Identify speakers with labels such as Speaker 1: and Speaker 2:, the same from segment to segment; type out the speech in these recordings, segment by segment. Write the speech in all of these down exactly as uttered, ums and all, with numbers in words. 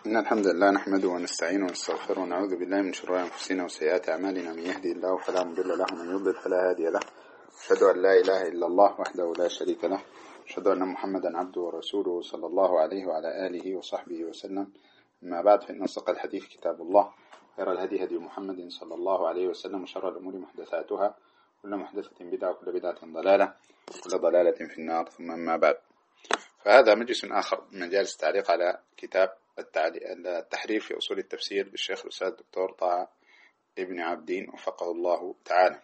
Speaker 1: إن الحمد لله نحمده ونستعينه ونستغفره ونعوذ بالله من شرور أنفسنا وسيئات أعمالنا. من يهدي الله فلا مضل له ومن يضلل فلا هادي له. أشهد أن لا إله إلا الله وحده لا شريك له. أشهد أن محمدا عبده ورسوله صلى الله عليه وعلى آله وصحبه وسلم. أما بعد، فإن أصدق الحديث كتاب الله، خير الهدي هدي محمد صلى الله عليه وسلم، وشر الأمور محدثاتها، كل محدثة بدعة وكل بدعة ضلالة وكل ضلالة في النار. ثم أما بعد، فهذا مجلس آخر من مجالس التعليق على كتاب التحرير في أصول التفسير للشيخ الأستاذ الدكتور طه ابن عابدين وفقه الله تعالى.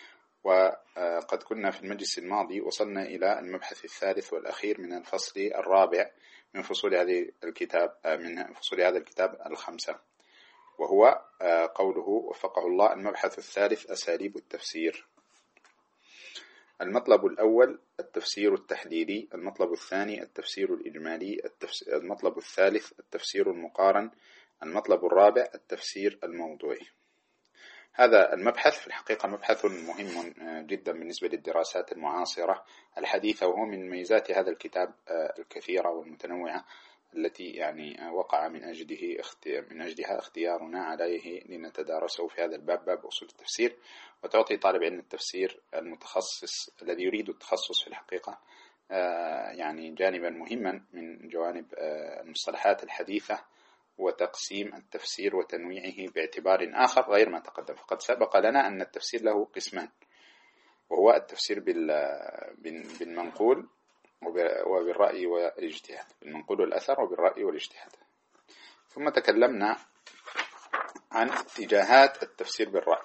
Speaker 1: وقد كنا في المجلس الماضي وصلنا إلى المبحث الثالث والأخير من الفصل الرابع من فصول هذه الكتاب من فصول هذا الكتاب الخمسة، وهو قوله وفقه الله: المبحث الثالث أساليب التفسير. المطلب الأول التفسير التحليلي، المطلب الثاني التفسير الإجمالي، المطلب الثالث التفسير المقارن، المطلب الرابع التفسير الموضوعي. هذا المبحث في الحقيقة مبحث مهم جدا بالنسبة للدراسات المعاصرة الحديثة، وهو من ميزات هذا الكتاب الكثيرة والمتنوعة التي يعني وقع من أجله من أجلها اختيارنا عليه لنتدارسه في هذا الباب، باب أصول التفسير، وتعطي طالب علم التفسير المتخصص الذي يريد التخصص في الحقيقة يعني جانبا مهما من جوانب المصطلحات الحديثة وتقسيم التفسير وتنويعه باعتبار آخر غير ما تقدم. فقد سبق لنا أن التفسير له قسمان، وهو التفسير بالمنقول وبالرأي والاجتهاد، بالمنقول والأثر وبالرأي والاجتهاد. ثم تكلمنا عن اتجاهات التفسير بالرأي،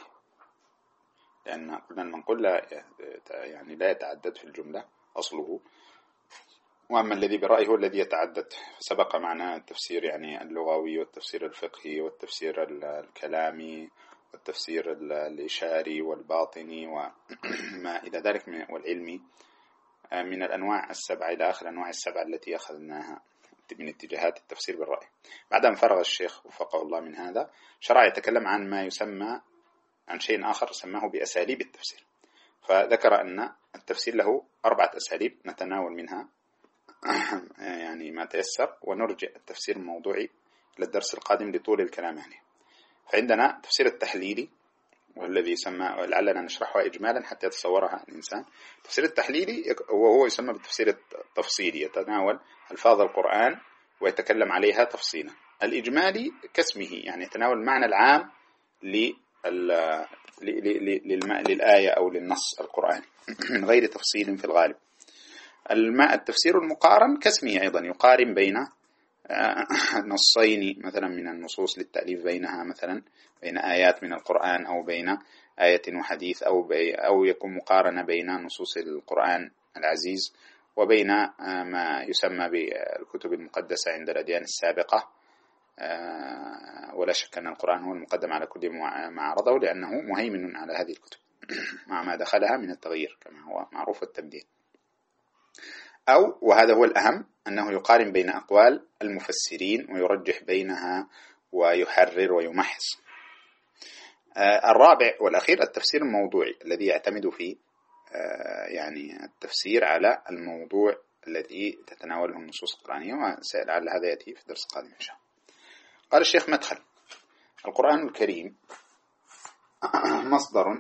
Speaker 1: لأن قلنا المنقول لا يعني لا يتعدد في الجملة أصله، وأما الذي بالرأي هو الذي يتعدد. سبق معنا التفسير يعني اللغوي والتفسير الفقهي والتفسير الكلامي والتفسير الإشاري والباطني وما إلى ذلك من والعلمي من الأنواع السبعة إلى آخر الأنواع السبعة التي أخذناها من اتجاهات التفسير بالرأي. بعد أن فرغ الشيخ وفقه الله من هذا، شرع يتكلم عن ما يسمى عن شيء آخر سماه بأساليب التفسير. فذكر أن التفسير له أربعة أساليب نتناول منها يعني ما تيسر، ونرجع التفسير الموضوعي للدرس القادم لطول الكلام عليه. فعندنا التفسير التحليلي، والذي يسمى لعلنا نشرحها إجمالا حتى يتصورها الإنسان. التفسير التحليلي وهو يسمى بالتفسير التفصيلي، يتناول ألفاظ القرآن ويتكلم عليها تفصيلا. الإجمالي كاسمه يعني يتناول المعنى العام للآية أو للنص القرآني من غير تفصيل في الغالب. التفسير المقارن كاسمه أيضا، يقارن بين نصين مثلا من النصوص للتأليف بينها، مثلا بين آيات من القرآن أو بين آية وحديث، أو بي أو يكون مقارنة بين نصوص القرآن العزيز وبين ما يسمى بالكتب المقدسة عند الأديان السابقة. ولا شك أن القرآن هو المقدم على كل ما عرضه، لأنه مهيمن على هذه الكتب مع ما دخلها من التغيير كما هو معروف التبديل. أو وهذا هو الأهم، أنه يقارن بين أقوال المفسرين ويرجح بينها ويحرر ويمحص. آه الرابع والأخير التفسير الموضوعي، الذي يعتمد في آه يعني التفسير على الموضوع الذي تتناوله النصوص القرآنية، ولعل هذا يأتي في الدرس القادم إن شاء الله. قال الشيخ: مدخل: القرآن الكريم مصدر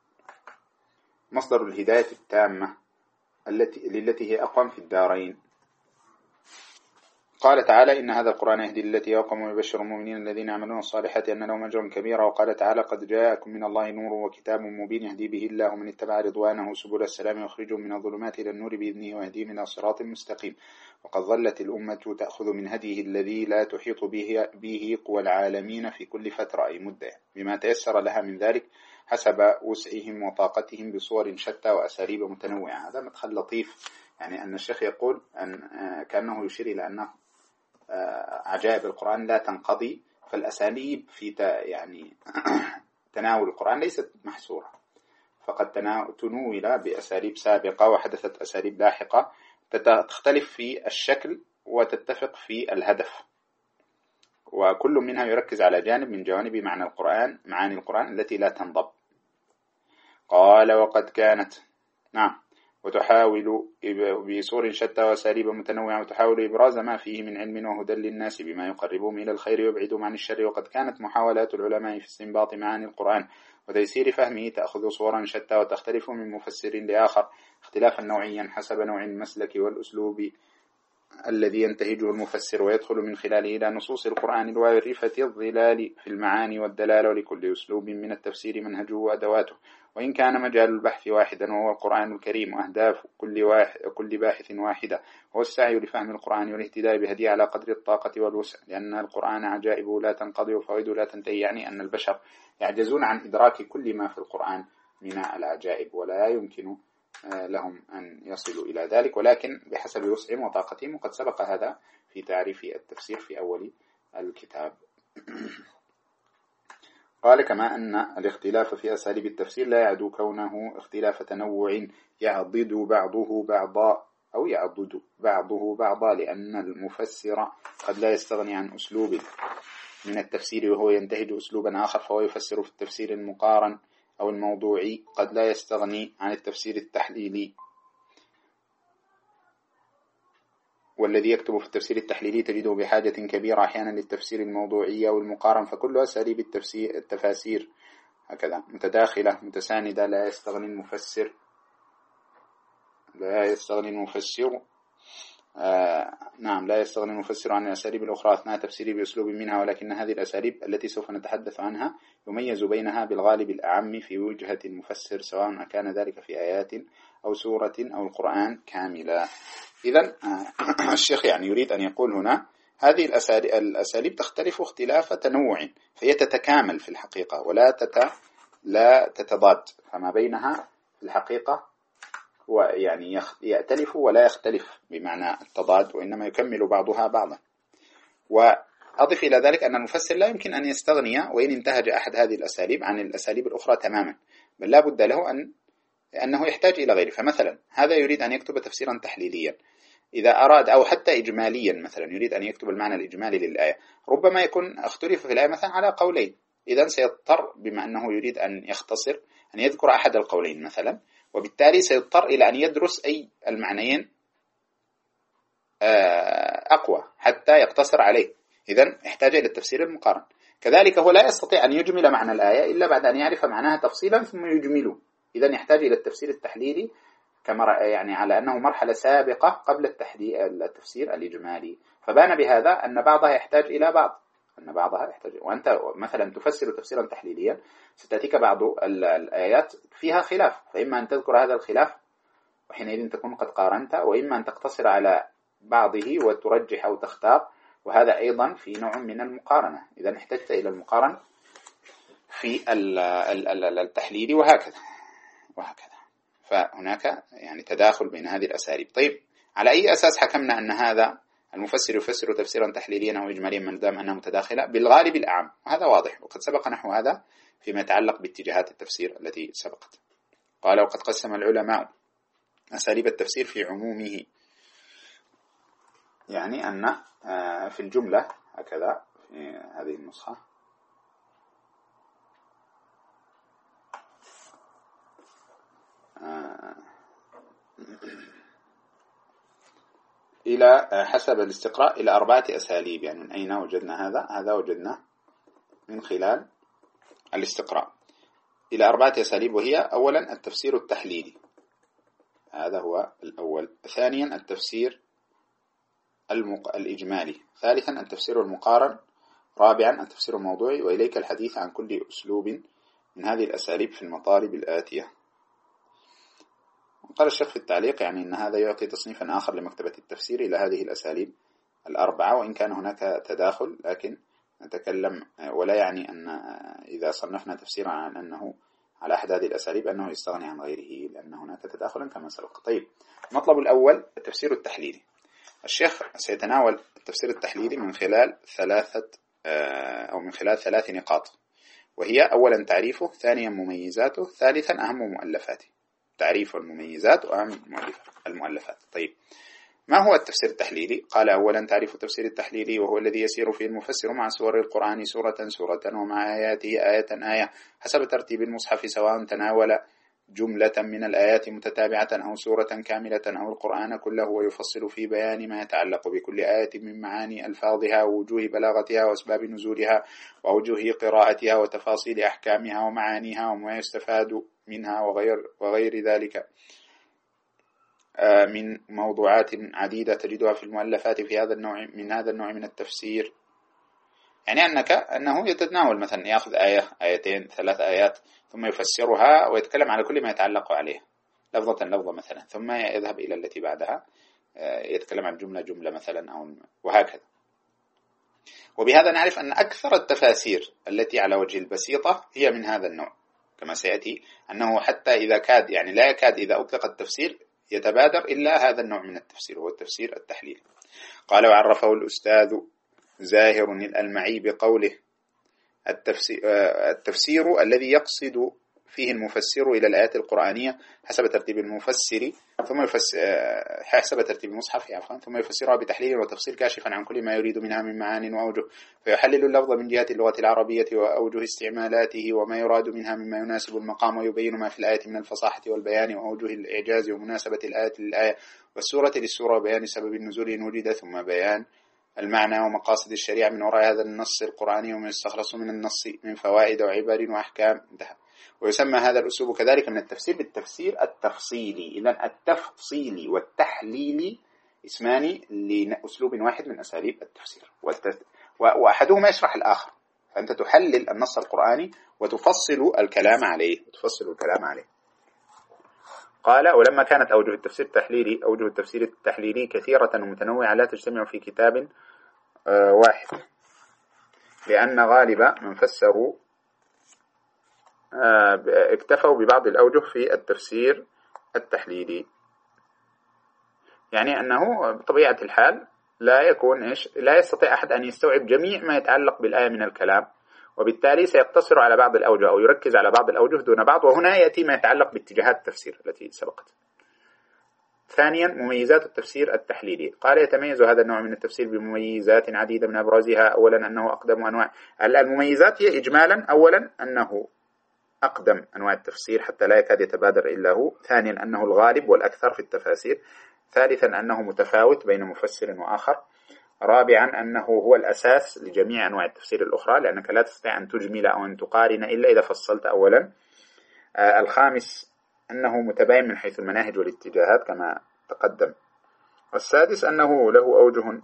Speaker 1: مصدر الهداية التامة التي للتي هي أقوم في الدارين. قال تعالى: إن هذا القرآن يهدي للتي هي أقوم ويبشر المؤمنين الذين يعملون الصالحات أن لهم أجرا كبيرا. وقال تعالى: قد جاءكم من الله نور وكتاب مبين يهدي به الله من اتبع رضوانه سبل السلام ويخرجهم من الظلمات إلى النور بإذنه ويهديهم إلى صراط مستقيم. وقد ظلت الأمة تأخذ من هديه الذي لا تحيط به, به قوى العالمين في كل فترة أي مدة بما تيسر لها من ذلك حسب وسعهم وطاقتهم بصور شتى وأساليب متنوعة. هذا مدخل لطيف، يعني أن الشيخ يقول أن كأنه يشير إلى أن عجائب القرآن لا تنقضي، فالأساليب في يعني تناول القرآن ليست محصورة، فقد تناول بأساليب سابقة وحدثت أساليب لاحقة تختلف في الشكل وتتفق في الهدف، وكل منها يركز على جانب من جوانب معنى القرآن معاني القرآن التي لا تنضب. قال: وقد كانت نعم وتحاول بصور شتى وأساليب متنوعة وتحاول إبراز ما فيه من علم وهدى للناس بما يقربهم إلى الخير ويبعدهم عن الشر. وقد كانت محاولات العلماء في استنباط معاني القرآن وتيسير فهمه تأخذ صورا شتى وتختلف من مفسر لآخر اختلافا نوعيا حسب نوع المسلك والأسلوب الذي ينتهجه المفسر، ويدخل من خلاله إلى نصوص القرآن الوارفة الظلال في المعاني والدلالة، ولكل أسلوب من التفسير منهجه وأدواته. وإن كان مجال البحث واحدا وهو القرآن الكريم، وأهداف كل, واحد كل باحث واحدة هو السعي لفهم القرآن والاهتداء بهديه على قدر الطاقة والوسع، لأن القرآن عجائبه لا تنقضي وفوائده لا تنتهي، يعني أن البشر يعجزون عن إدراك كل ما في القرآن من العجائب، ولا يمكن لهم أن يصلوا إلى ذلك، ولكن بحسب وسعهم وطاقتهم، وقد سبق هذا في تعريف التفسير في أول الكتاب. قال كما أن الاختلاف في أساليب التفسير لا يعدو كونه اختلاف تنوع يعضد بعضه بعضا أو يعضد بعضه بعضا، لأن المفسر قد لا يستغني عن أسلوب من التفسير وهو ينتهج أسلوبا آخر، فهو يفسر في التفسير المقارن أو الموضوعي، قد لا يستغني عن التفسير التحليلي، والذي يكتب في التفسير التحليلي تجده بحاجة كبيرة أحيانا للتفسير الموضوعي أو المقارن. فكل أساليب التفسير التفاسير هكذا متداخلة متساندة، لا يستغني المفسر لا يستغني المفسر آه نعم لا يستغني المفسر عن الأساليب الأخرى أثناء تفسيره بأسلوب منها، ولكن هذه الأساليب التي سوف نتحدث عنها يميز بينها بالغالب الأعم في وجهة المفسر، سواء كان ذلك في آيات أو سورة أو القرآن كاملا. إذن آه الشيخ يعني يريد أن يقول هنا هذه الأساليب تختلف اختلاف تنوع، فهي تتكامل في الحقيقة ولا تت... لا تتضاد، فما بينها في الحقيقة ويعني يأتلف ولا يختلف بمعنى التضاد، وإنما يكمل بعضها بعضا. وأضف إلى ذلك أن المفسر لا يمكن أن يستغني وإن انتهج أحد هذه الأساليب عن الأساليب الأخرى تماما، بل لا بد له أن أنه يحتاج إلى غيره. فمثلا هذا يريد أن يكتب تفسيرا تحليليا، إذا أراد أو حتى إجماليا مثلا يريد أن يكتب المعنى الإجمالي للآية، ربما يكون اختلف في الآية مثلا على قولين، إذن سيضطر بما أنه يريد أن يختصر أن يذكر أحد القولين مثلا، وبالتالي سيضطر إلى أن يدرس أي المعنيين أقوى حتى يقتصر عليه، إذن احتاج إلى التفسير المقارن. كذلك هو لا يستطيع أن يجمل معنى الآية إلا بعد أن يعرف معناها تفصيلا ثم يجمله، إذن يحتاج إلى التفسير التحليلي كما يعني على أنه مرحلة سابقة قبل التفسير الإجمالي. فبان بهذا أن بعضها يحتاج إلى بعض أن بعضها يحتاج. وأنت مثلا تفسر تفسيرا تحليليا ستأتيك بعض الآيات فيها خلاف، فإما أن تذكر هذا الخلاف وحينئذ تكون قد قارنت، وإما أن تقتصر على بعضه وترجح أو تختار، وهذا أيضا في نوع من المقارنة، إذا احتجت إلى المقارنة في التحليل وهكذا وهكذا. فهناك يعني تداخل بين هذه الأساليب. طيب على أي أساس حكمنا أن هذا المفسر يفسر تفسيرا تحليليا أو إجماليا من دام أنها متداخلة؟ بالغالب الأعم، وهذا واضح، وقد سبق نحو هذا فيما يتعلق باتجاهات التفسير التي سبقت. قال وقد قسم العلماء أساليب التفسير في عمومه، يعني أن في الجملة هكذا في هذه النسخة إلى حسب الاستقراء إلى أربعة أساليب. يعني من أين وجدنا هذا؟ هذا وجدنا من خلال الاستقراء إلى أربعة أساليب، وهي أولا التفسير التحليلي، هذا هو الأول. ثانيا التفسير المق... الإجمالي. ثالثا التفسير المقارن. رابعا التفسير الموضوعي. وإليك الحديث عن كل أسلوب من هذه الأساليب في المطالب الآتية. قال الشيخ في التعليق يعني أن هذا يعطي تصنيفا آخر لمكتبة التفسير إلى هذه الأساليب الأربعة، وإن كان هناك تداخل لكن نتكلم، ولا يعني أن إذا صنفنا تفسيرا عن أنه على أحد هذه الأساليب أنه يستغني عن غيره، لأن هناك تداخلا كما سبق. طيب المطلب الأول التفسير التحليلي. الشيخ سيتناول التفسير التحليلي من خلال ثلاثة أو من خلال ثلاث نقاط، وهي أولا تعريفه، ثانيا مميزاته، ثالثا أهم مؤلفاته. تعريف المميزات وأهم المؤلفات. طيب ما هو التفسير التحليلي؟ قال أولا تعريف التفسير التحليلي وهو الذي يسير فيه المفسر مع سور القرآن سورة سورة ومع آياته آية آية حسب ترتيب المصحف، سواء تناول جملة من الآيات متتابعة أو سورة كاملة أو القرآن كله ويفصل في بيان ما يتعلق بكل آية من معاني ألفاظها ووجوه بلاغتها وأسباب نزولها ووجوه قراءتها وتفاصيل أحكامها ومعانيها وما يستفاد منها وغير, وغير ذلك من موضوعات عديدة تجدها في المؤلفات في هذا النوع من هذا النوع من التفسير. يعني أنك أنه يتناول مثلا يأخذ آية آيتين ثلاث آيات ثم يفسرها ويتكلم على كل ما يتعلق عليه لفظة لفظة مثلا، ثم يذهب إلى التي بعدها يتكلم عن جملة جملة مثلا أو وهكذا. وبهذا نعرف أن أكثر التفاسير التي على وجه البسيطة هي من هذا النوع، كما سيأتي أنه حتى إذا كاد يعني لا يكاد إذا أطلق التفسير يتبادر إلا هذا النوع من التفسير، هو التفسير التحليلي. قال وعرفه الأستاذ زاهر الألمعي بقوله التفسير, التفسير الذي يقصد فيه المفسر إلى الآيات القرآنية حسب ترتيب المفسر ثم يفسر حسب ترتيب المصحف عفوا ثم يفسرها بتحليل وتفصيل كاشفا عن كل ما يريد منها من معان وأوجه، فيحلل اللفظ من جهة اللغة العربية وأوجه استعمالاته وما يراد منها مما يناسب المقام، ويبين ما في الآية من الفصاحة والبيان وأوجه الإعجاز ومناسبة الآية للآية والسورة للسورة وبيان سبب النزول إن وجد، ثم بيان المعنى ومقاصد الشريعة من وراء هذا النص القرآني وما يستخلص من النص من فوائد وعبر وأحكام. ويسمى هذا الأسلوب كذلك من التفسير بالتفسير التفصيلي. إذن التفصيلي والتحليلي اسمان لأسلوب واحد من أساليب التفسير، وأحدهما يشرح الآخر، فأنت تحلل النص القرآني وتفصل الكلام عليه وتفصل الكلام عليه. قال ولما كانت أوجه التفسير التحليلي أوجه التفسير التحليلي كثيرة ومتنوعة لا تجتمع في كتاب واحد، لأن غالب من فسروا اكتفوا ببعض الأوجه في التفسير التحليلي. يعني أنه بطبيعة الحال لا يكون إيش لا يستطيع أحد أن يستوعب جميع ما يتعلق بالآية من الكلام، وبالتالي سيقتصر على بعض الأوجه أو يركز على بعض الأوجه دون بعض، وهنا يأتي ما يتعلق باتجاهات التفسير التي سبقت. ثانيا مميزات التفسير التحليلي. قال يتميز هذا النوع من التفسير بمميزات عديدة، من أبرزها أولا أنه أقدم أنواع المميزات هي إجمالا أولا أنه أقدم أنواع التفسير حتى لا يكاد يتبادر إلا هو، ثانيا أنه الغالب والأكثر في التفاسير، ثالثا أنه متفاوت بين مفسر وآخر، رابعا أنه هو الأساس لجميع أنواع التفسير الأخرى لأنك لا تستطيع أن تجمل أو أن تقارن إلا إذا فصلت أولا، آه الخامس أنه متباين من حيث المناهج والاتجاهات كما تقدم، والسادس أنه له أوجه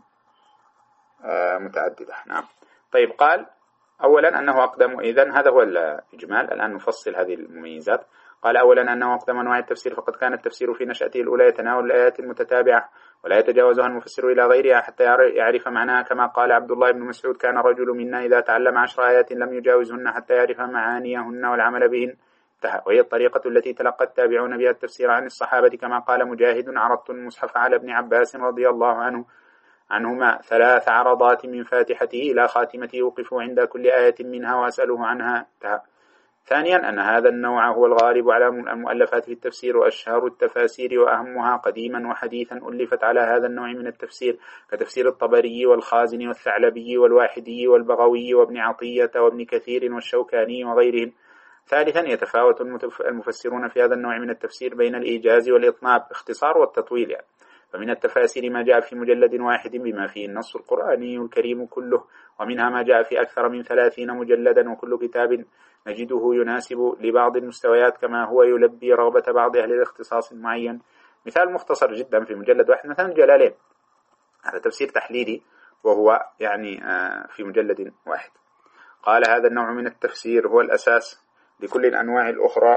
Speaker 1: آه متعددة. نعم. طيب قال أولا أنه أقدم، إذن هذا هو الإجمال. الآن نفصل هذه المميزات. قال أولا أنه أقدم أنواع التفسير، فقد كان التفسير في نشأته الأولى يتناول الآيات المتتابعة ولا يتجاوزها المفسر إلى غيرها حتى يعرف معناها، كما قال عبد الله بن مسعود كان رجل منا إذا تعلم عشر آيات لم يجاوزهن حتى يعرف معانيهن والعمل بهن، وهي الطريقة التي تلقى التابعون بها التفسير عن الصحابة، كما قال مجاهد عرضت المصحف على ابن عباس رضي الله عنه عنهما ثلاث عرضات من فاتحته إلى خاتمته يوقف عند كل آية منها وأسأله عنها. ثانيا أن هذا النوع هو الغالب على المؤلفات في التفسير، وأشهر التفاسير وأهمها قديما وحديثا ألفت على هذا النوع من التفسير، كتفسير الطبري والخازن والثعلبي والواحدي والبغوي وابن عطية وابن كثير والشوكاني وغيرهم. ثالثا يتفاوت المفسرون في هذا النوع من التفسير بين الإيجاز والإطناب، اختصار والتطويل يعني. فمن التفاسير ما جاء في مجلد واحد بما فيه النص القرآني الكريم كله، ومنها ما جاء في أكثر من ثلاثين مجلدا، وكل كتاب نجده يناسب لبعض المستويات كما هو يلبي رغبة بعض أهل الاختصاص المعين. مثال مختصر جدا في مجلد واحد مثلا الجلالين، هذا تفسير تحليلي وهو يعني في مجلد واحد. قال هذا النوع من التفسير هو الأساس لكل الأنواع الأخرى.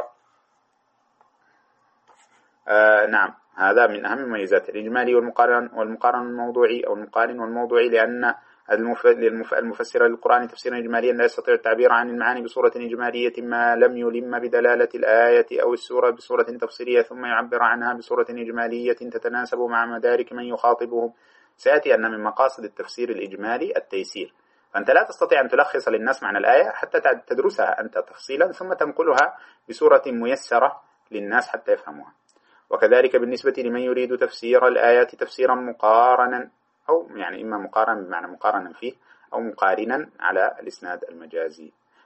Speaker 1: آه نعم، هذا من أهم مميزات الإجمالي والمقارن والمقارن الموضوعي أو المقارن والموضوعي، لأن المفسر للقرآن تفسيرا إجماليا لا يستطيع التعبير عن المعاني بصورة إجمالية ما لم يلم بدلالة الآية أو السورة بصورة تفسيرية ثم يعبر عنها بصورة إجمالية تتناسب مع مدارك من يخاطبهم. سيأتي أن من مقاصد التفسير الإجمالي التيسير، فأنت لا تستطيع أن تلخص للناس معنى الآية حتى تدرسها أنت تفصيلا ثم تنقلها بصورة ميسرة للناس حتى يفهموها. وكذلك بالنسبة لمن يريد تفسير الآيات تفسيرا مقارنا، أو يعني إما مقارنا بمعنى مقارنا فيه أو مقارنا على الإسناد المجازي،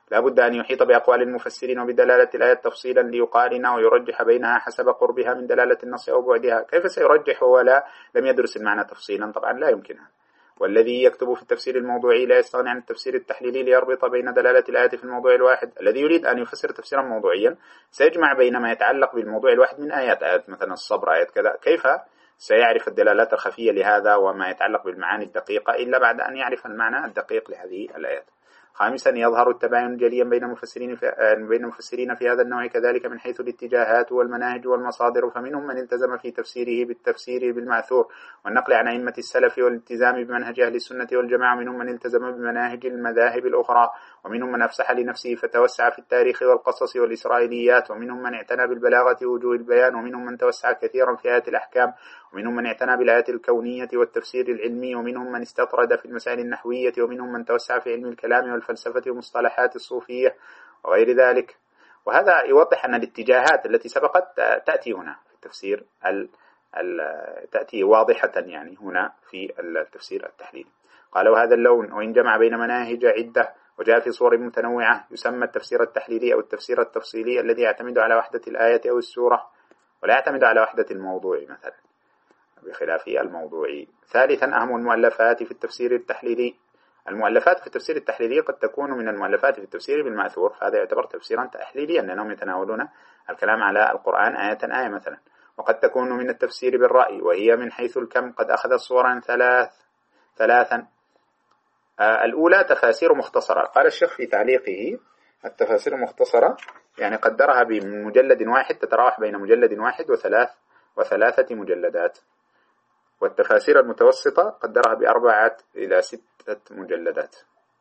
Speaker 1: لا بد أن يحيط بأقوال المفسرين وبدلالة الآيات تفصيلا ليقارن ويرجح بينها حسب قربها من دلالة النص أو بعدها. كيف سيرجح ولا لم يدرس المعنى تفصيلا؟ طبعا لا يمكنها. والذي يكتب في التفسير الموضوعي لا يستغني عن التفسير التحليلي ليربط بين دلالة الآيات في الموضوع الواحد. الذي يريد أن يفسر تفسيرا موضوعيا سيجمع بين ما يتعلق بالموضوع الواحد من آيات، آيات مثلا الصبر، آيات كذا. كيف سيعرف الدلالات الخفية لهذا وما يتعلق بالمعاني الدقيقة إلا بعد أن يعرف المعنى الدقيق لهذه الآيات؟ خامسا، يظهر التباين جليا بين المفسرين في بين المفسرين في هذا النوع كذلك من حيث الاتجاهات والمناهج والمصادر، فمنهم من التزم في تفسيره بالتفسير بالمأثور والنقل عن أئمة السلف والالتزام بمنهج أهل السنة والجماعة، ومنهم من التزم بمناهج المذاهب الأخرى، ومنهم من أفسح لنفسه فتوسع في التاريخ والقصص والإسرائيليات، ومنهم من اعتنى بالبلاغة ووجوه البيان، ومنهم من توسع كثيرا في آيات الأحكام، ومنهم من اعتنى بالآيات الكونية والتفسير العلمي، ومنهم من استطرد في المسائل النحوية، ومنهم من توسع في علم الكلام والفلسفة ومصطلحات الصوفية وغير ذلك. وهذا يوضح أن الاتجاهات التي سبقت تأتي هنا في التفسير ال ال تأتي واضحة يعني هنا في التفسير التحليلي. قالوا هذا اللون وإن جمع بين مناهج عدة وجاء في صور متنوعة يسمى التفسير التحليلي أو التفسير التفصيلي الذي يعتمد على وحدة الآية أو السورة ولا يعتمد على وحدة الموضوع مثلا بخلاف الموضوعي. ثالثا، أهم المؤلفات في التفسير التحليلي. المؤلفات في التفسير التحليلي قد تكون من المؤلفات في التفسير بالمأثور، فهذا يعتبر تفسيرا تحليليا لأنهم يتناولون الكلام على القرآن آية آية مثلا. وقد تكون من التفسير بالرأي، وهي من حيث الكم قد أخذ صورا ثلاث ثلاثا. آه الأولى تفاسير مختصرة. قال الشيخ في تعليقه: التفاسير المختصرة يعني قدرها بمجلد واحد تتراوح بين مجلد واحد وثلاث وثلاثة مجلدات، والتفاسير المتوسطة قدرها بأربعة إلى ستة مجلدات،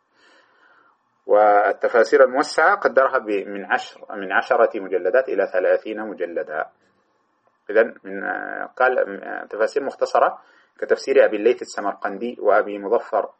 Speaker 1: والتفاسير الموسعة قدرها من عشر من عشرة مجلدات إلى ثلاثين مجلدا. إذن من قال تفاسير مختصرة كتفسير أبي الليث السمرقندي وأبي مظفر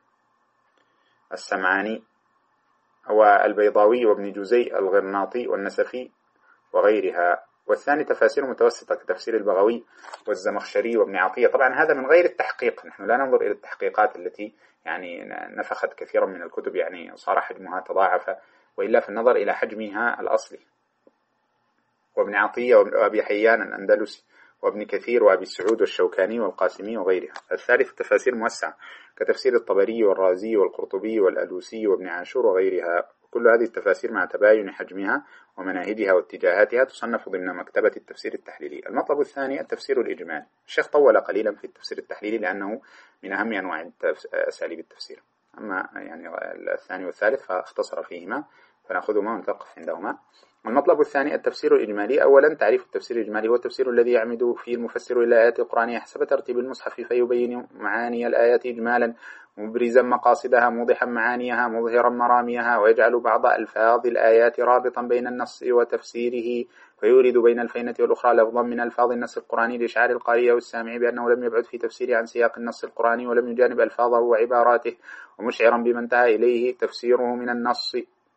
Speaker 1: السمعاني والبيضاوي وابن جزي الغرناطي والنسفي وغيرها. والثاني تفاسير متوسطة كتفسير البغوي والزمخشري وابن عطية. طبعا هذا من غير التحقيق، نحن لا ننظر إلى التحقيقات التي يعني نفخت كثيرا من الكتب يعني صار حجمها تضاعف، وإلا في النظر إلى حجمها الأصلي. وابن عطية وأبي حيان الأندلسي وابن كثير وأبي سعود والشوكاني والقاسمي وغيرها. الثالث تفاسير موسعة كتفسير الطبري والرازي والقرطبي والألوسي وابن عاشور وغيرها. كل هذه التفاسير مع تباين حجمها ومناهجها واتجاهاتها تصنف ضمن مكتبة التفسير التحليلي. المطلب الثاني التفسير الإجمالي. الشيخ طول قليلا في التفسير التحليلي لأنه من أهم أنواع أساليب التفسير، أما يعني الثاني والثالث فاختصر فيهما فنأخذهما ونتوقف عندهما. المطلب الثاني التفسير الإجمالي. أولا تعريف التفسير الإجمالي هو التفسير الذي يعمد فيه المفسر إلى الآيات القرآنية حسب ترتيب المصحف فيبين معاني الآيات إجمالا مبرزا مقاصدها موضحا معانيها مظهرا مراميها، ويجعل بعض ألفاظ الآيات رابطا بين النص وتفسيره فيورد بين الفينة والأخرى لفظا من ألفاظ النص القرآني لإشعار القارئ والسامع بأنه لم يبعد في تفسيره عن سياق النص القرآني ولم يجانب ألفاظه وعباراته، ومشعرا بما انتهى إليه تفسيره من النص.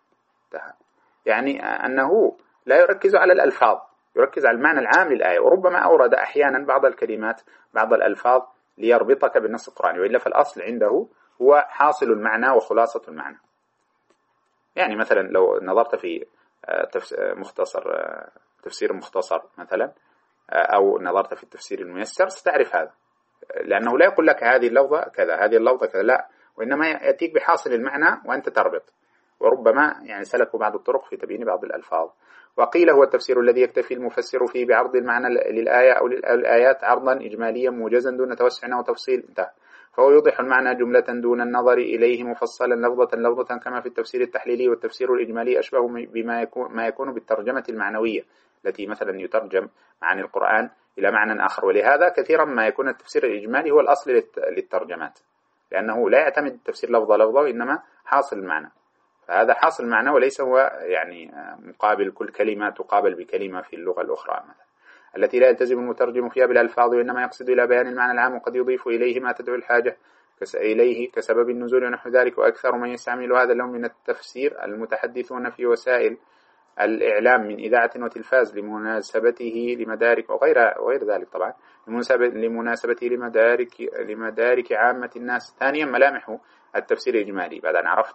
Speaker 1: يعني أنه لا يركز على الألفاظ، يركز على المعنى العام للآية، وربما أورد أحيانا بعض الكلمات بعض الألفاظ ليربطك بالنص القرآني، وإلا فالأصل عنده هو حاصل المعنى وخلاصة المعنى. يعني مثلا لو نظرت في مختصر تفسير مختصر مثلا أو نظرت في التفسير الميسر ستعرف هذا، لأنه لا يقول لك هذه اللفظة كذا هذه اللفظة كذا، لا، وإنما يأتيك بحاصل المعنى وأنت تربط. وربما يعني سلكوا بعض الطرق في تبيين بعض الألفاظ. وقيل هو التفسير الذي يكتفي المفسر فيه بعرض المعنى للآية أو للآيات عرضا إجماليا موجزا دون توسع أو تفصيل، انتهى. فهو يوضح المعنى جملة دون النظر إليه مفصلا لفظة لفظة، كما في التفسير التحليلي. والتفسير الإجمالي أشبه بما يكون ما يكون بالترجمة المعنوية التي مثلا يترجم معاني القرآن إلى معنى آخر، ولهذا كثيرا ما يكون التفسير الإجمالي هو الأصل للترجمات، لأنه لا يعتمد التفسير لفظة لفظة وإنما حاصل المعنى. فهذا حاصل المعنى وليس هو يعني مقابل كل كلمة تقابل بكلمة في اللغة الأخرى مثلا، التي لا يلتزم المترجم فيها بالألفاظ، وإنما يقصد إلى بيان المعنى العام، وقد يضيف إليه ما تدعو الحاجة إليه كسبب النزول ونحو ذلك. وأكثر من يستعمل هذا اللون من التفسير المتحدثون في وسائل الإعلام من إذاعة وتلفاز لمناسبته لمدارك وغير وغير ذلك، طبعا لمناسبته لمدارك لمدارك عامة الناس. ثانيا ملامح التفسير الإجمالي. بعد أن عرفنا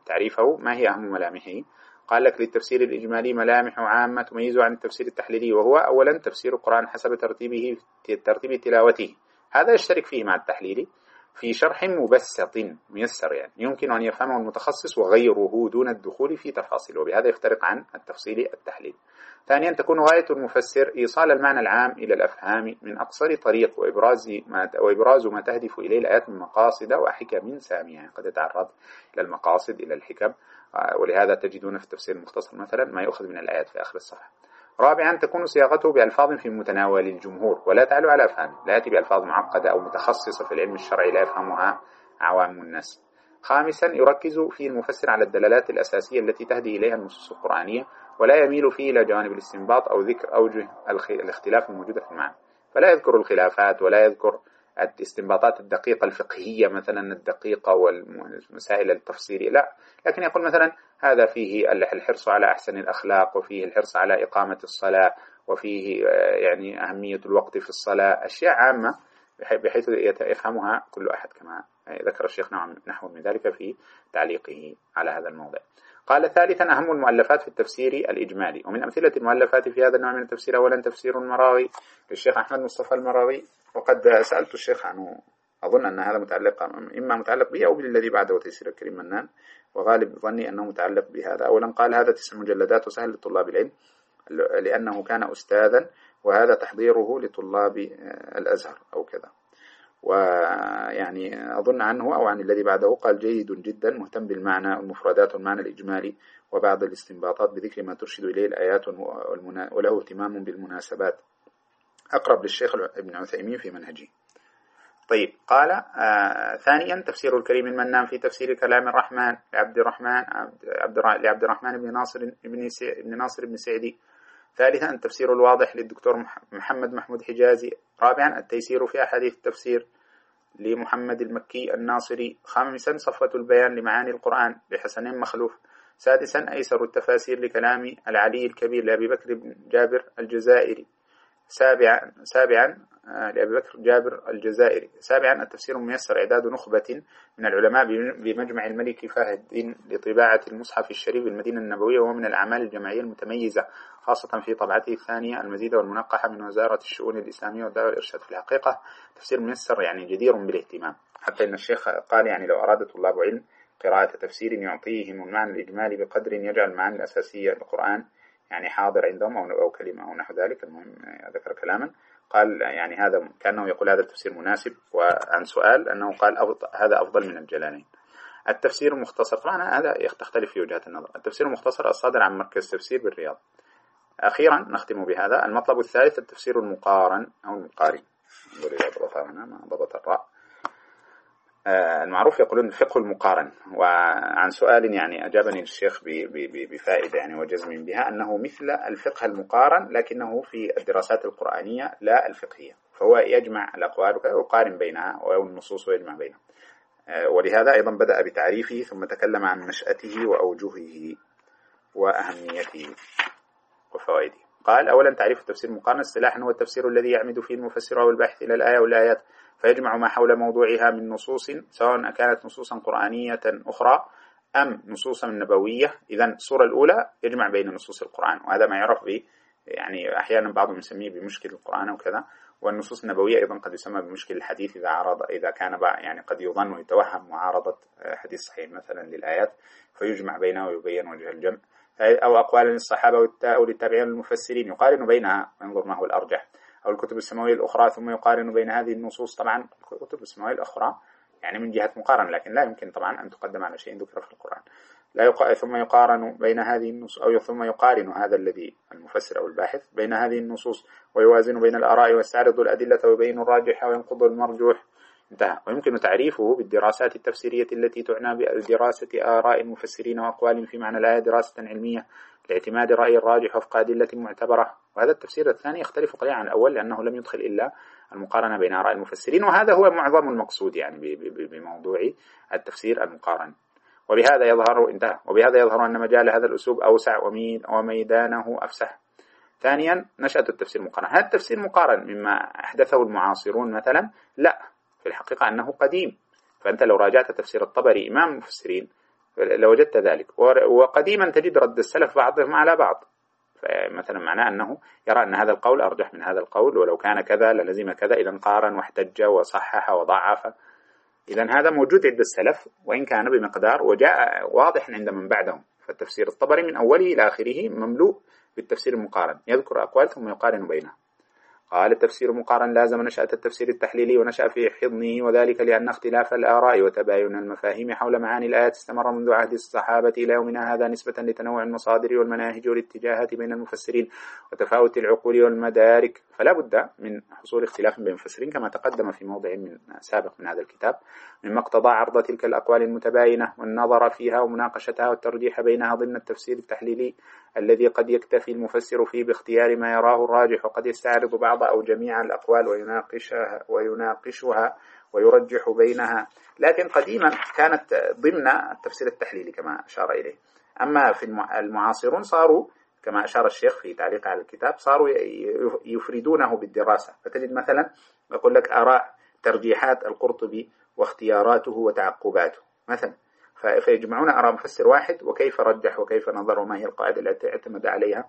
Speaker 1: تعريفه ما هي أهم ملامحه؟ قال لك للتفسير الإجمالي ملامح عامة تميزه عن التفسير التحليلي، وهو أولا تفسير القرآن حسب ترتيبه ترتيب تلاوته، هذا يشترك فيه مع التحليلي في شرح مبسط ميسر، يعني يمكن أن يفهمه المتخصص وغيره دون الدخول في تفاصيل، وبهذا يفترق عن التفصيل التحليلي. ثانيا تكون غاية المفسر إيصال المعنى العام إلى الأفهام من أقصر طريق، وإبراز ما وإبراز ما تهدف إليه الآيات من مقاصد وحكم سامية، يعني قد يتعرض إلى المقاصد إلى الحكم، ولهذا تجدون في التفسير المختصر مثلا ما يؤخذ من الآيات في آخر الصفحة. رابعا تكون صياغته بألفاظ في متناول الجمهور ولا تعلو على أفهامه، لا يأتي بألفاظ معقدة أو متخصصة في العلم الشرعي لا يفهمها عوام الناس. خامسا يركز فيه المفسر على الدلالات الأساسية التي تهدي إليها النصوص القرآنية، ولا يميل فيه إلى جوانب الاستنباط أو ذكر أوجه الاختلاف الموجودة في المعنى، فلا يذكر الخلافات ولا يذكر الاستنباطات الدقيقة الفقهية مثلا الدقيقة والمسائل التفصيلية، لا، لكن يقول مثلا هذا فيه الحرص على أحسن الأخلاق، وفيه الحرص على إقامة الصلاة، وفيه يعني أهمية الوقت في الصلاة، أشياء عامة بحيث يفهمها كل أحد، كما ذكر الشيخ نحو من ذلك في تعليقه على هذا الموضوع. قال ثالثا أهم المؤلفات في التفسير الإجمالي، ومن أمثلة المؤلفات في هذا النوع من التفسير أولا تفسير المراغي للشيخ أحمد مصطفى المراغي، وقد سألت الشيخ عنه، أظن أن هذا متعلق إما متعلق به أو بالذي بعده تيسير الكريم منان، وغالب ظني أنه متعلق بهذا. أولا قال هذا تسع مجلدات وسهل لطلاب العلم لأنه كان أستاذا، وهذا تحضيره لطلاب الأزهر أو كذا. ويعني أظن عنه أو عن الذي بعده قال جيد جدا مهتم بالمعنى والمفردات والمعنى الإجمالي وبعض الاستنباطات بذكر ما ترشد إليه الآيات، وله اهتمام بالمناسبات أقرب للشيخ ابن عثيمين في منهجه. طيب قال آه ثانيا تفسير الكريم المنان في تفسير كلام الرحمن لعبد الرحمن عبد لعبد الرحمن بن ناصر بن بن ناصر بن سعدي. ثالثا التفسير الواضح للدكتور محمد محمود حجازي. رابعا التيسير في أحاديث التفسير لمحمد المكي الناصري. خامسا صفوة البيان لمعاني القرآن لحسنين مخلوف. سادسا أيسر التفاسير لكلام العلي الكبير لأبي بكر بن جابر الجزائري. سابعا سابعا لأبي بكر جابر الجزائري. سابعا التفسير الميسر إعداد نخبة من العلماء بمجمع الملك فهد لطباعة المصحف الشريف بالمدينة النبوية، وهو من الأعمال الجماعية المتميزة خاصة في طبعته الثانية المزيدة والمنقحة من وزارة الشؤون الإسلامية والدعوة والإرشاد. في الحقيقة تفسير ميسر يعني جدير بالاهتمام، حتى إن الشيخ قال يعني لو أراد طلاب علم قراءة تفسير يعطيهم المعنى الإجمالي بقدر يجعل المعاني الأساسية للقرآن يعني حاضر عندهم أو كلمة أو نحو ذلك. المهم ذكر كلاما قال يعني هذا كأنه يقول هذا التفسير مناسب، وعن سؤال أنه قال هذا أفضل من الجلالين. التفسير المختصر طبعا هذا تختلف في وجهات النظر. التفسير المختصر الصادر عن مركز تفسير بالرياض. أخيرا نختم بهذا المطلب الثالث التفسير المقارن أو المقارن، ما ضبط الراء المعروف يقولون الفقه المقارن. وعن سؤال يعني أجابني الشيخ بفائدة يعني وجزم بها أنه مثل الفقه المقارن لكنه في الدراسات القرآنية لا الفقهية، فهو يجمع الأقوال ويقارن بينها والنصوص ويجمع بينها. ولهذا أيضا بدأ بتعريفه ثم تكلم عن نشأته وأوجهه وأهميته وفوائده. قال أولا تعريف التفسير المقارن اصطلاحا هو التفسير الذي يعمد فيه المفسر أو الباحث إلى الآية والآيات فيجمع ما حول موضوعها من نصوص سواء كانت نصوصا قرآنية أخرى أم نصوصا نبوية. إذن الصورة الأولى يجمع بين نصوص القرآن، وهذا ما يعرف به يعني أحيانا بعضهم يسميه بمشكل القرآن وكذا. والنصوص النبوية أيضا قد يسمى بمشكل الحديث إذا عارض إذا كان يعني قد يظن ويتوهم معارضة حديث صحيح مثلا للآيات فيجمع بينها ويبين وجه الجمع. أو أقوال للصحابة والتابعين المفسرين يقارن بينها وينظر ما هو الأرجح. أو الكتب السماوية الأخرى ثم يقارن بين هذه النصوص. طبعا الكتب السماوية الأخرى يعني من جهة مقارنة، لكن لا يمكن طبعا أن تقدم على شيء ذكر في القرآن. لا يق... ثم يقارن بين هذه النصوص أو ثم يقارن هذا الذي المفسر أو الباحث بين هذه النصوص ويوازن بين الآراء ويستعرض الأدلة ويبين الراجح وينقض المرجوح. انتهى. ويمكن تعريفه بالدراسات التفسيرية التي تعنى بدراسة آراء المفسرين وأقوال في معنى الآية دراسة علمية لاعتماد الرأي الراجح وفق أدلة معتبرة. وهذا التفسير الثاني يختلف قليلا عن الأول لأنه لم يدخل إلا المقارنة بين آراء المفسرين، وهذا هو معظم المقصود يعني بموضوع التفسير المقارن. وبهذا يظهر انتهى وبهذا يظهر أن مجال هذا الأسلوب أوسع وميدانه أفسح. ثانيا نشأة التفسير المقارن. هذا التفسير المقارن مما أحدثه المعاصرون مثلا؟ لا، في الحقيقة أنه قديم. فأنت لو راجعت تفسير الطبري إمام المفسرين لوجدت ذلك. وقديما تجد رد السلف بعضهم على بعض، فمثلا معناه أنه يرى أن هذا القول أرجح من هذا القول، ولو كان كذا للزم كذا، إذا قارن واحتج وصحح وضعف. إذا هذا موجود عند السلف وإن كان بمقدار، وجاء واضح عند من بعدهم. فالتفسير الطبري من أوله إلى آخره مملوء بالتفسير المقارن، يذكر أقوال ثم يقارن بينها. قال التفسير المقارن لازم نشأة التفسير التحليلي ونشأ في حضنه، وذلك لأن اختلاف الآراء وتباين المفاهيم حول معاني الآيات استمر منذ عهد الصحابة إلى يومنا هذا، نسبة لتنوع المصادر والمناهج والاتجاهات بين المفسرين وتفاوت العقول والمدارك، فلا بد من حصول اختلاف بين المفسرين كما تقدم في موضع من سابق من هذا الكتاب، مما اقتضى عرض تلك الأقوال المتباينة والنظر فيها ومناقشتها والترجيح بينها ضمن التفسير التحليلي الذي قد يكتفي المفسر فيه باختيار ما يراه الراجح، وقد يستعرض بعض أو جميع الأقوال ويناقشها ويناقشها ويرجح بينها. لكن قديما كانت ضمن التفسير التحليلي كما أشار إليه. أما في المعاصرون صاروا كما أشار الشيخ في تعليق على الكتاب صاروا يفردونه بالدراسة، فتجد مثلا يقول لك آراء ترجيحات القرطبي واختياراته وتعقباته مثلا، فيجمعون آراء مفسر واحد وكيف رجح وكيف نظر وما هي القاعدة التي اعتمد عليها.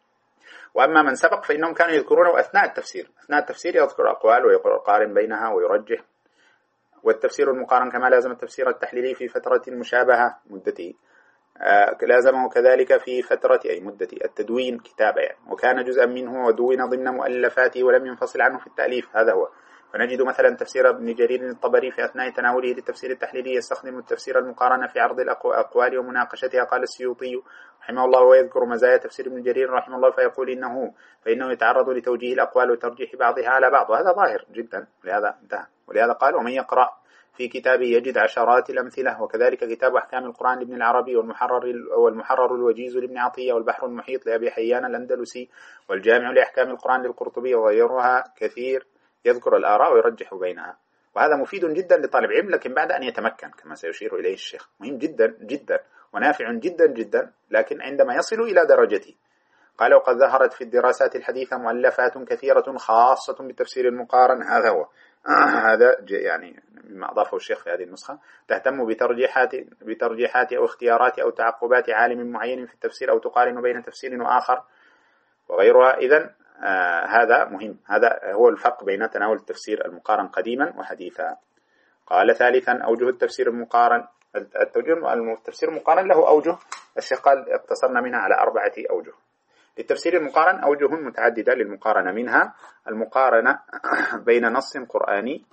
Speaker 1: وأما من سبق فإنهم كانوا يذكرونه أثناء التفسير، أثناء التفسير يذكر أقوال ويقارن بينها ويرجح. والتفسير المقارن كما لازم التفسير التحليلي في فترة مشابهة مدته، آه لازمه كذلك في فترة أي مدة التدوين كتابة يعني، وكان جزءا منه ودون ضمن مؤلفاته ولم ينفصل عنه في التأليف. هذا هو. فنجد مثلا تفسير ابن جرير الطبري في أثناء تناوله للتفسير التحليلي يستخدم التفسير المقارنة في عرض الأقوال ومناقشتها. قال السيوطي رحمه الله ويذكر مزايا تفسير ابن جرير رحمه الله فيقول إنه فإنه يتعرض لتوجيه الأقوال وترجيح بعضها على بعض، وهذا ظاهر جدا. ولهذا انتهى. ولهذا قال ومن يقرأ في كتابه يجد عشرات الأمثلة. وكذلك كتاب أحكام القرآن لابن العربي، والمحرر والمحرر الوجيز لابن عطية، والبحر المحيط لأبي حيان الأندلسي، والجامع لأحكام القرآن للقرطبي، وغيرها كثير يذكر الآراء ويرجح بينها. وهذا مفيد جدا لطالب علم، لكن بعد أن يتمكن كما سيشير إليه الشيخ. مهم جدا جدا ونافع جدا جدا، لكن عندما يصل إلى درجته. قال وقد ظهرت في الدراسات الحديثة مؤلفات كثيرة خاصة بالتفسير المقارن. هذا هو آه هذا يعني مما أضافه الشيخ في هذه النسخة، تهتم بترجيحات بترجيحات أو اختيارات أو تعقبات عالم معين في التفسير، أو تقارن بين تفسير وآخر وغيرها. إذن آه هذا مهم. هذا هو الفرق بين تناول التفسير المقارن قديما وحديثا. قال ثالثا أوجه التفسير المقارن. التفسير المقارن له أوجه، الشيخ قال اقتصرنا منها على أربعة أوجه. للتفسير المقارن أوجه متعددة للمقارنة، منها المقارنة بين نص قرآني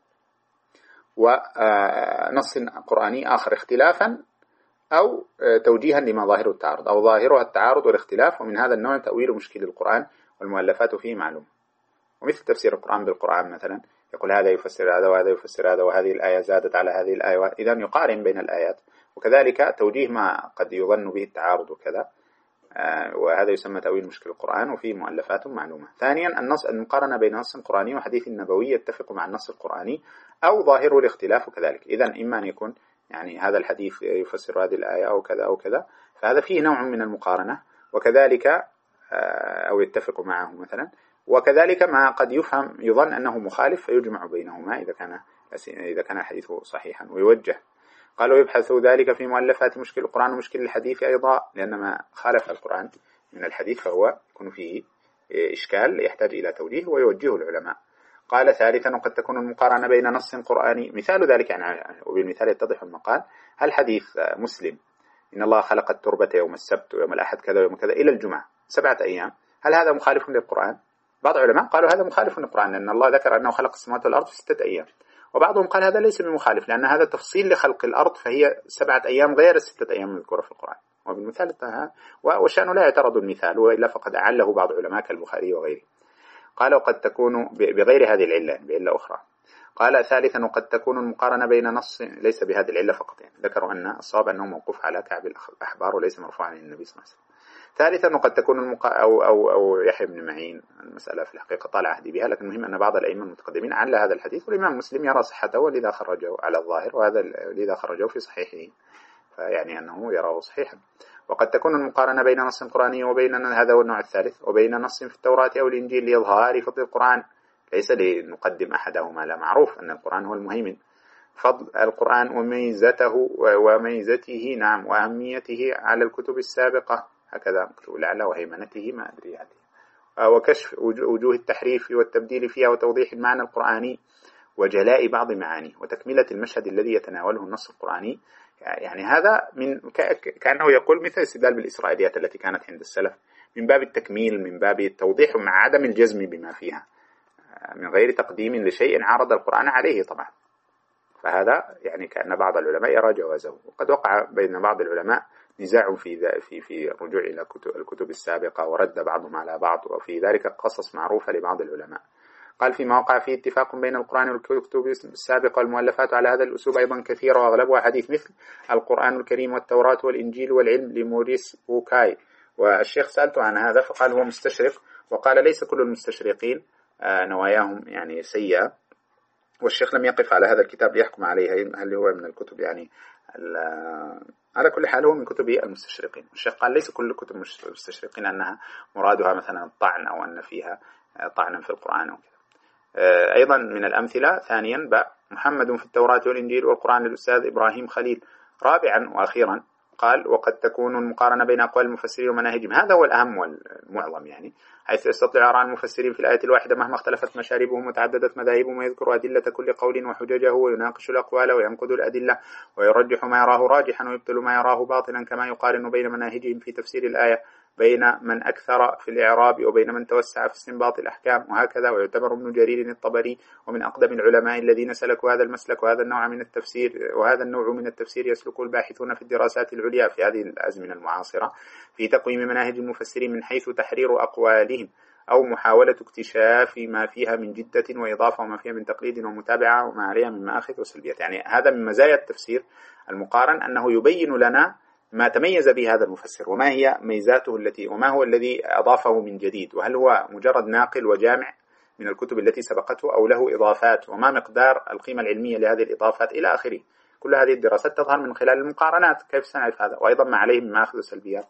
Speaker 1: ونص قرآني آخر اختلافا أو توجيها لما ظاهره التعارض أو ظاهرها التعارض والاختلاف، ومن هذا النوع تأويل مشكل القرآن والمؤلفات فيه معلوم. ومثل تفسير القرآن بالقرآن مثلا، يقول هذا يفسر هذا وهذا يفسر هذا وهذه الآية زادت على هذه الآية، إذن يقارن بين الآيات. وكذلك توجيه ما قد يظن به التعارض وكذا، وهذا يسمى تأويل مشكل القرآن وفيه مؤلفات معلومة. ثانيا النص المقارنة بين نص قرآني وحديث نبوي يتفق مع النص القرآني أو ظاهره الاختلاف كذلك. إذن إما أن يكون يعني هذا الحديث يفسر هذه الآية أو كذا أو كذا، فهذا فيه نوع من المقارنة، وكذلك أو يتفق معه مثلا. وكذلك ما قد يفهم يظن أنه مخالف فيجمع بينهما إذا كان إذا كان الحديث صحيحا ويوجه. قالوا يبحثوا ذلك في مؤلفات مشكل القرآن ومشكل الحديث أيضا، لأن ما خالف القرآن من الحديث فهو يكون فيه إشكال يحتاج إلى توجيه ويوجهه العلماء. قال ثالثا وقد تكون المقارنة بين نص قرآني، مثال ذلك يعني وبالمثال يتضح المقال، هل حديث مسلم إن الله خلق التربة يوم السبت ويوم الأحد كذا ويوم كذا إلى الجمعة سبعة أيام، هل هذا مخالف للقرآن؟ بعض العلماء قالوا هذا مخالف للقرآن، لأن الله ذكر أنه خلق السماوات والأرض في ستة أيام. وبعضهم قال هذا ليس بمخالف، لأن هذا تفصيل لخلق الأرض، فهي سبعة أيام غير الستة أيام المذكورة في القرآن. وبالمثال انتهى، والشأن لا يعترض المثال، وإلا فقد أعله بعض علماء كالبخاري وغيره. قال وقد تكون بغير هذه العلة بعلة أخرى. قال ثالثا وقد تكون المقارنة بين نص ليس بهذه العلة فقط، يعني ذكروا أن الصواب أنه موقوف على كعب الأحبار وليس مرفوعا للنبي صلى الله عليه وسلم. ثالثا وقد تكون المقا... أو, أو, أو يحيى بن معين، المسألة في الحقيقة طال عهدي بها، لكن المهم أن بعض الأئمة المتقدمين علّ هذا الحديث، والإمام مسلم يرى صحته ولذا خرجه على الظاهر، وهذا لذا خرجه في صحيحه، فيعني أنه يراه صحيحا. وقد تكون المقارنة بين نص قرآني وبين هذا هو النوع الثالث وبين نص في التوراة أو الإنجيل لإظهار فضل القرآن، ليس لنقدم أحدهما، لا، معروف أن القرآن هو المهيمن. فضل القرآن وميزته وميزته نعم وأهميته على الكتب السابقة، هكذا كتب الأعلى وهيمنته ما أدري هذه، وكشف وجوه التحريف والتبديل فيها وتوضيح المعنى القرآني وجلاء بعض معانيه وتكملة المشهد الذي يتناوله النص القرآني. يعني هذا من كأنه يقول مثل الاستدلال بالإسرائيليات التي كانت عند السلف من باب التكميل، من باب التوضيح مع عدم الجزم بما فيها، من غير تقديم لشيء عارض القرآن عليه طبعا. فهذا يعني كأن بعض العلماء يرى جوازه، وقد وقع بين بعض العلماء نزاع في في في الرجوع إلى الكتب السابقة ورد بعضهم على بعض، وفي ذلك قصص معروفة لبعض العلماء. قال فيما وقع فيه اتفاق بين القرآن والكتب السابقة والمؤلفات على هذا الأسلوب أيضا كثيرة وأغلبها حديث، مثل القرآن الكريم والتوراة والإنجيل والعلم لموريس بوكاي. والشيخ سألته عن هذا فقال هو مستشرق، وقال ليس كل المستشرقين نواياهم يعني سيئة، والشيخ لم يقف على هذا الكتاب ليحكم عليه هل هو من الكتب يعني على كل حال هو من كتب المستشرقين. الشيخ قال ليس كل كتب المستشرقين أنها مرادها مثلا الطعن أو أن فيها طعنا في القرآن أو كذا. أيضا من الأمثلة ثانيا باء محمد في التوراة والإنجيل والقرآن للأستاذ إبراهيم خليل. رابعا وأخيرا قال وقد تكون المقارنة بين أقوال المفسرين ومناهجهم، هذا هو الأهم والمعظم، يعني حيث يستطيع آراء المفسرين في الآية الواحدة مهما اختلفت مشاربهم وتعددت مذاهبهم، ويذكر أدلة كل قول وحججه ويناقش الأقوال وينقد الأدلة ويرجح ما يراه راجحا ويبطل ما يراه باطلا، كما يقارن بين مناهجهم في تفسير الآية بين من أكثر في الإعراب وبين من توسع في استنباط الأحكام، وهكذا. ويعتبر ابن جرير الطبري ومن أقدم العلماء الذين سلكوا هذا المسلك وهذا النوع من التفسير، وهذا النوع من التفسير يسلكه الباحثون في الدراسات العليا في هذه الأزمنة المعاصرة في تقويم مناهج المفسرين من حيث تحرير أقوالهم أو محاولة اكتشاف ما فيها من جدة وإضافة وما فيها من تقليد ومتابعة وما عليها من مآخذ وسلبيات. يعني هذا من مزايا التفسير المقارن أنه يبين لنا ما تميز به هذا المفسر وما هي ميزاته التي وما هو الذي أضافه من جديد، وهل هو مجرد ناقل وجامع من الكتب التي سبقته أو له إضافات، وما مقدار القيمة العلمية لهذه الإضافات إلى آخره. كل هذه الدراسات تظهر من خلال المقارنات، كيف سنعرف هذا، وأيضا ما عليه من مآخذ وسلبيات.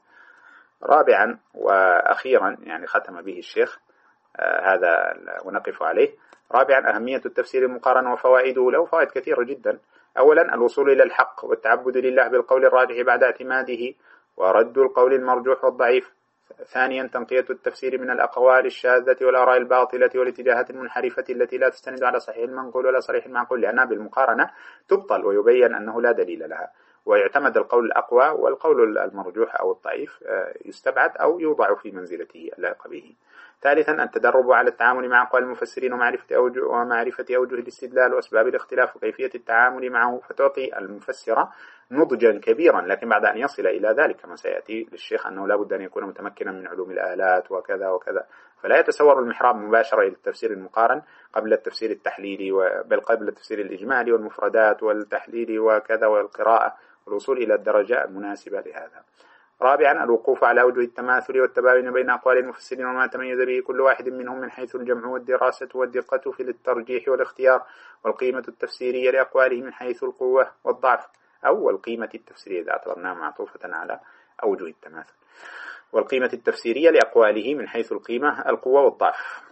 Speaker 1: رابعا وأخيرا يعني ختم به الشيخ آه هذا ونقف عليه. رابعا أهمية التفسير المقارن وفوائده، له فوائد كثيرة جدا. أولا الوصول إلى الحق والتعبد لله بالقول الراجح بعد اعتماده ورد القول المرجوح والضعيف. ثانيا تنقية التفسير من الأقوال الشاذة والآراء الباطلة والاتجاهات المنحرفة التي لا تستند على صحيح المنقول ولا صريح المعقول، لأنها بالمقارنة تبطل ويبين أنه لا دليل لها، ويعتمد القول الأقوى، والقول المرجوح أو الضعيف يستبعد أو يوضع في منزلته اللائقة به. ثالثا التدرب على التعامل مع أقوال المفسرين ومعرفة أوجه, ومعرفة أوجه الاستدلال وأسباب الاختلاف وكيفية التعامل معه، فتعطي المفسر نضجا كبيرا. لكن بعد أن يصل إلى ذلك كما سيأتي للشيخ أنه لا بد أن يكون متمكنا من علوم الآلات وكذا وكذا، فلا يتصور المحراب مباشرة إلى التفسير المقارن قبل التفسير التحليلي، بل قبل التفسير الإجمالي والمفردات والتحليل وكذا والقراءة، والوصول إلى الدرجة المناسبة لهذا. رابعا الوقوف على أوجه التماثل والتباين بين أقوال المفسرين وما تميز به كل واحد منهم من حيث الجمع والدراسة والدقة في الترجيح والاختيار، والقيمة التفسيرية لأقواله من حيث القوة والضعف، أو القيمة التفسيرية إذا اعتبرناها معطوفة على أوجه التماثل، والقيمة التفسيرية لأقواله من حيث القيمة القوة والضعف،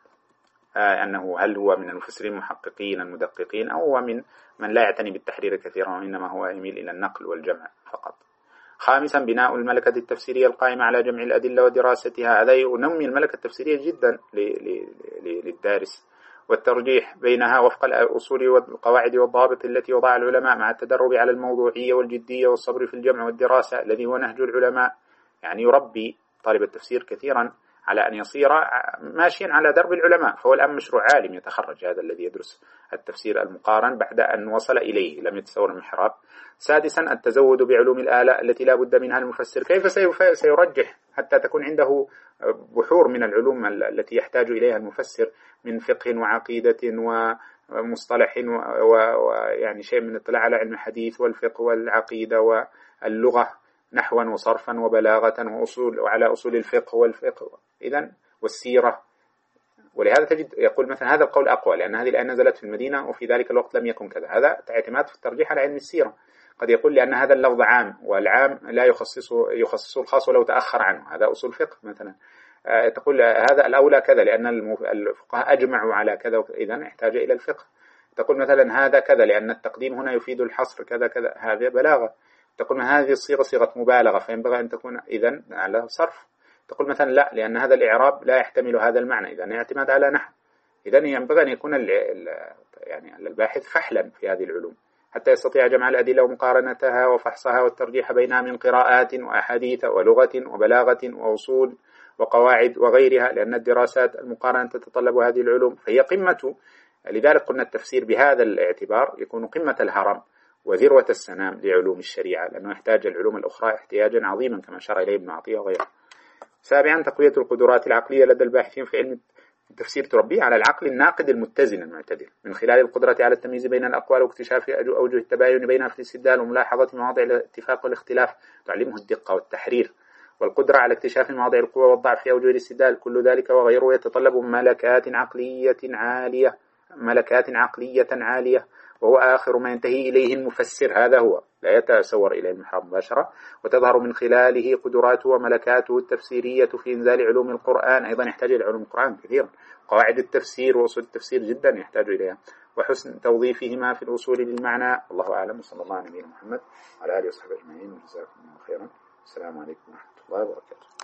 Speaker 1: آه أنه هل هو من المفسرين المحققين المدققين أو هو من من لا يعتني بالتحرير كثيرا وإنما هو يميل إلى النقل والجمع فقط. خامسا بناء الملكة التفسيرية القائمة على جمع الأدلة ودراستها، هذا ينمي الملكة التفسيرية جدا للدارس، والترجيح بينها وفق الأصول والقواعد والضوابط التي وضعها العلماء، مع التدرب على الموضوعية والجدية والصبر في الجمع والدراسة الذي هو نهج العلماء. يعني يربي طالب التفسير كثيرا على أن يصير ماشيا على درب العلماء، فهو الآن مشروع عالم يتخرج هذا الذي يدرس التفسير المقارن بعد أن وصل إليه لم يتصور المحراب. سادسا التزود بعلوم الآلة التي لا بد منها المفسر، كيف سيرجح حتى تكون عنده بحور من العلوم التي يحتاج إليها المفسر من فقه وعقيدة ومصطلح ويعني شيء من الاطلاع على علم الحديث والفقه والعقيدة واللغة نحوا وصرفا وبلاغة وأصول وعلى أصول الفقه والفقه إذن والسيرة. ولهذا تجد يقول مثلا هذا القول أقوى لأن هذه الآية نزلت في المدينة وفي ذلك الوقت لم يكن كذا، هذا اعتماد في الترجيح على علم السيرة. قد يقول لأن هذا اللفظ عام والعام لا يخصصه يخصصه الخاص ولو تأخر عنه، هذا أصول فقه مثلا. تقول هذا الأولى كذا لأن الفقهاء أجمعوا على كذا، إذن احتاج إلى الفقه. تقول مثلا هذا كذا لأن التقديم هنا يفيد الحصر كذا كذا، هذه بلاغة. تقول هذه الصيغة صيغة مبالغة فينبغي أن تكون إذن على صرف. تقول مثلا لا لأن هذا الإعراب لا يحتمل هذا المعنى، إذن اعتماد على نحو. إذن ينبغي أن يكون يعني الباحث فحلا في هذه العلوم حتى يستطيع جمع الأدلة ومقارنتها وفحصها والترجيح بينها من قراءات وأحاديث ولغة وبلاغة وأصول وقواعد وغيرها، لأن الدراسات المقارنة تتطلب هذه العلوم فهي قمة. لذلك قلنا التفسير بهذا الاعتبار يكون قمة الهرم وذروة السنام لعلوم الشريعة، لأنه يحتاج العلوم الأخرى احتياجا عظيما كما شرع إليه ابن عطية وغيره. سابعا تقوية القدرات العقلية لدى الباحثين في علم التفسير تربيه على العقل الناقد المتزن المعتدل من خلال القدرة على التمييز بين الأقوال واكتشاف أوجه التباين بينها في الاستدلال وملاحظة مواضع الاتفاق والاختلاف، تعلمه الدقة والتحرير، والقدرة على اكتشاف مواضع القوة والضعف في أوجه الاستدلال. كل ذلك وغيره يتطلب ملكات عقلية عالية ملكات عقلية عالية وهو آخر ما ينتهي إليه المفسر. هذا هو لا يتسور إلى المحراب مباشرة، وتظهر من خلاله قدراته وملكاته التفسيرية في إنزال علوم القرآن. أيضا يحتاج إلى علوم القرآن كثيرا، قواعد التفسير وأصول التفسير جدا يحتاج إليها، وحسن توظيفهما في الوصول للمعنى. الله أعلم، وصلى الله على نبينا محمد وعلى آله وصحبه أجمعين، وجزاكم الله خيرا. السلام عليكم ورحمة الله وبركاته.